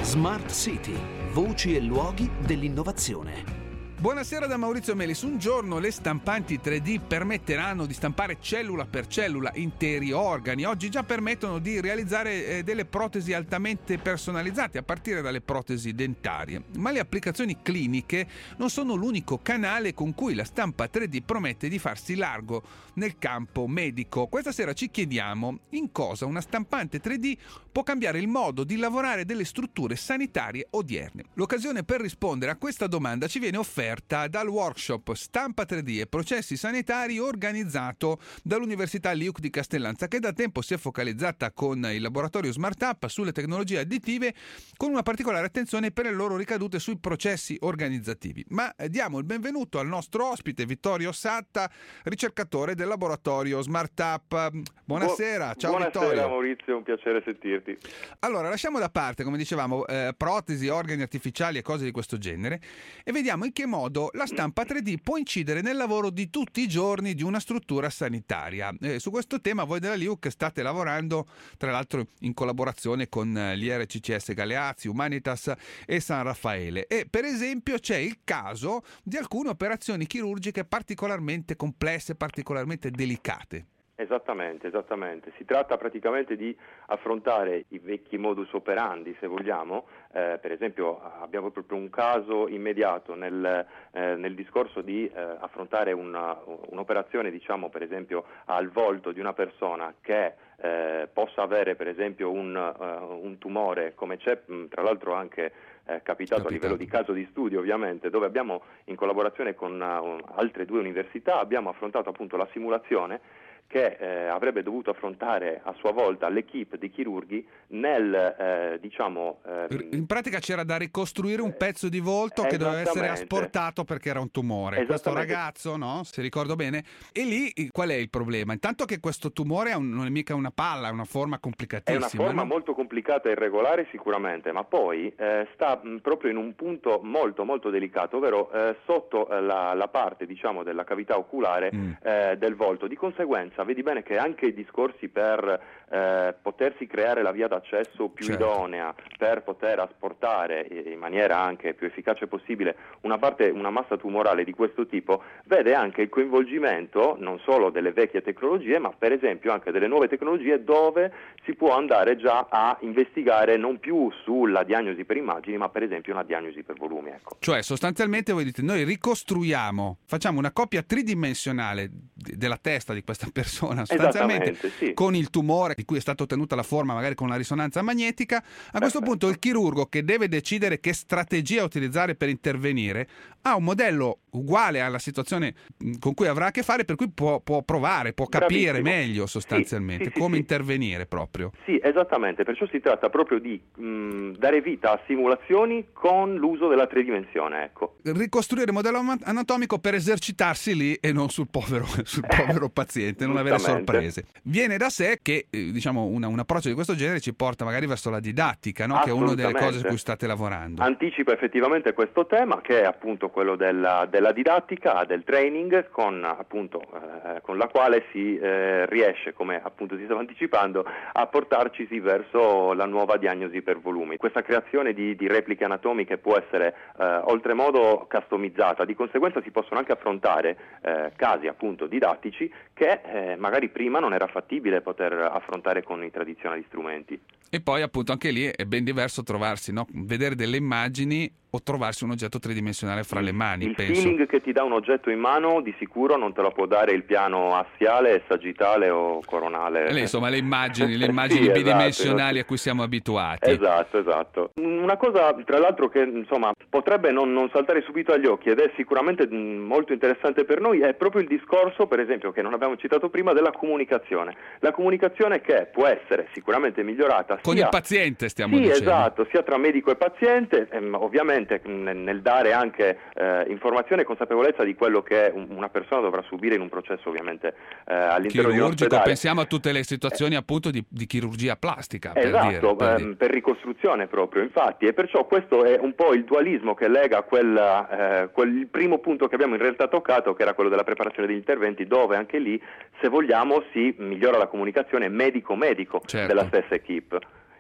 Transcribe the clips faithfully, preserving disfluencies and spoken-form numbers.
Smart City, voci e luoghi dell'innovazione. Buonasera da Maurizio Melis. Un giorno le stampanti tre D permetteranno di stampare cellula per cellula interi organi. Oggi già permettono di realizzare eh, delle protesi altamente personalizzate, a partire dalle protesi dentarie. Ma le applicazioni cliniche non sono l'unico canale con cui la stampa tre D promette di farsi largo nel campo medico. Questa sera ci chiediamo in cosa una stampante tre D può cambiare il modo di lavorare delle strutture sanitarie odierne. L'occasione per rispondere a questa domanda ci viene offerta dal workshop Stampa tre D e processi sanitari organizzato dall'Università Liuc di Castellanza, che da tempo si è focalizzata con il laboratorio SmartUp sulle tecnologie additive, con una particolare attenzione per le loro ricadute sui processi organizzativi. Ma diamo il benvenuto al nostro ospite Vittorio Satta, ricercatore del laboratorio SmartUp. Buonasera, ciao Buonasera, Vittorio. Buonasera Maurizio, è un piacere sentirti. Allora, lasciamo da parte, come dicevamo, eh, protesi, organi artificiali e cose di questo genere e vediamo in che modo la stampa tre D può incidere nel lavoro di tutti i giorni di una struttura sanitaria. Eh, su questo tema voi della Liuc state lavorando, tra l'altro in collaborazione con gli R C C S Galeazzi, Humanitas e San Raffaele. E per esempio c'è il caso di alcune operazioni chirurgiche particolarmente complesse, particolarmente delicate. Esattamente, esattamente. Si tratta praticamente di affrontare i vecchi modus operandi, se vogliamo. Eh, per esempio abbiamo proprio un caso immediato nel, eh, nel discorso di eh, affrontare una, un'operazione, diciamo per esempio al volto di una persona che eh, possa avere per esempio un, uh, un tumore, come c'è mh, tra l'altro anche eh, capitato, capitato a livello di caso di studio ovviamente, dove abbiamo in collaborazione con uh, altre due università abbiamo affrontato appunto la simulazione che eh, avrebbe dovuto affrontare a sua volta l'equipe di chirurghi nel, eh, diciamo... Ehm, in pratica c'era da ricostruire un pezzo di volto che doveva essere asportato perché era un tumore. Questo ragazzo, no? Se ricordo bene. E lì qual è il problema? Intanto che questo tumore è un, non è mica una palla, è una forma complicatissima. È una forma no? molto complicata e irregolare sicuramente, ma poi eh, sta mh, proprio in un punto molto molto delicato, ovvero eh, sotto eh, la, la parte, diciamo, della cavità oculare mm. eh, del volto. Di conseguenza vedi bene che anche i discorsi per eh, potersi creare la via d'accesso più certo. idonea, per poter asportare in maniera anche più efficace possibile una parte, una massa tumorale di questo tipo, vede anche il coinvolgimento non solo delle vecchie tecnologie, ma per esempio anche delle nuove tecnologie, dove si può andare già a investigare non più sulla diagnosi per immagini, ma per esempio una diagnosi per volumi. Ecco. Cioè sostanzialmente voi dite, noi ricostruiamo, facciamo una copia tridimensionale della testa di questa persona sostanzialmente sì. con il tumore di cui è stata ottenuta la forma, magari con la risonanza magnetica. A Perfetto. Questo punto il chirurgo, che deve decidere che strategia utilizzare per intervenire, ha un modello uguale alla situazione con cui avrà a che fare, per cui può, può provare, può capire Bravissimo. meglio sostanzialmente sì, sì, come sì, intervenire sì. proprio. Sì, esattamente, perciò si tratta proprio di mh, dare vita a simulazioni con l'uso della tridimensione, ecco. Ricostruire il modello anatomico per esercitarsi lì e non sul povero, sul povero paziente, non avere sorprese. Viene da sé che eh, diciamo una, un approccio di questo genere ci porta magari verso la didattica, no? Che è una delle cose su cui state lavorando. Anticipa effettivamente questo tema, che è appunto quello della, della didattica, del training, con appunto eh, con la quale si eh, riesce, come appunto si stava anticipando, a portarcisi verso la nuova diagnosi per volumi. Questa creazione di, di repliche anatomiche può essere eh, oltremodo customizzata, di conseguenza si possono anche affrontare eh, casi appunto didattici che eh, magari prima non era fattibile poter affrontare con i tradizionali strumenti. E poi appunto anche lì è ben diverso trovarsi, no? Vedere delle immagini o trovarsi un oggetto tridimensionale fra le mani. Il penso. feeling che ti dà un oggetto in mano di sicuro non te lo può dare il piano assiale, sagittale o coronale. Eh, insomma le immagini, le immagini sì, bidimensionali esatto. a cui siamo abituati. Esatto, esatto. Una cosa tra l'altro che insomma potrebbe non, non saltare subito agli occhi ed è sicuramente mh, molto interessante per noi è proprio il discorso, per esempio, che non abbiamo citato prima, della comunicazione. La comunicazione che può essere sicuramente migliorata con sia, il paziente stiamo sì, dicendo. Esatto, sia tra medico e paziente, ehm, ovviamente nel, nel dare anche eh, informazione e consapevolezza di quello che una persona dovrà subire in un processo ovviamente eh, all'interno di un ospedale. Pensiamo a tutte le situazioni eh, appunto di, di chirurgia plastica. Esatto, per, dire, per, ehm, dire. per ricostruzione proprio, infatti, e perciò questo è un po' il dualismo che lega quel, eh, quel il primo punto che abbiamo in realtà toccato, che era quello della preparazione degli interventi, dove anche lì, se vogliamo, si migliora la comunicazione medico-medico certo. della stessa equipe.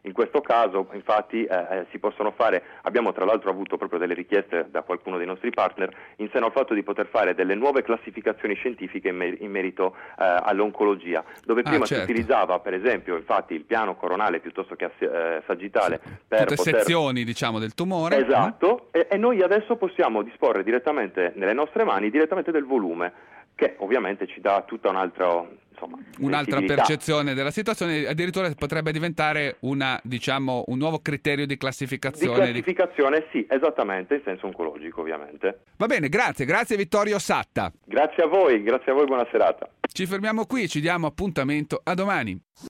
In questo caso infatti eh, si possono fare, abbiamo tra l'altro avuto proprio delle richieste da qualcuno dei nostri partner in seno al fatto di poter fare delle nuove classificazioni scientifiche in, mer- in merito eh, all'oncologia, dove prima ah, certo. si utilizzava per esempio infatti il piano coronale piuttosto che eh, sagittale sì. per tutte poter... sezioni diciamo del tumore. Esatto, mm. e, e noi adesso possiamo disporre direttamente nelle nostre mani direttamente del volume, che ovviamente ci dà tutta un'altra insomma, un'altra percezione della situazione, addirittura potrebbe diventare una, diciamo, un nuovo criterio di classificazione. Di classificazione, di... sì, esattamente, in senso oncologico ovviamente. Va bene, grazie, grazie Vittorio Satta. Grazie a voi, grazie a voi, buona serata. Ci fermiamo qui, ci diamo appuntamento a domani.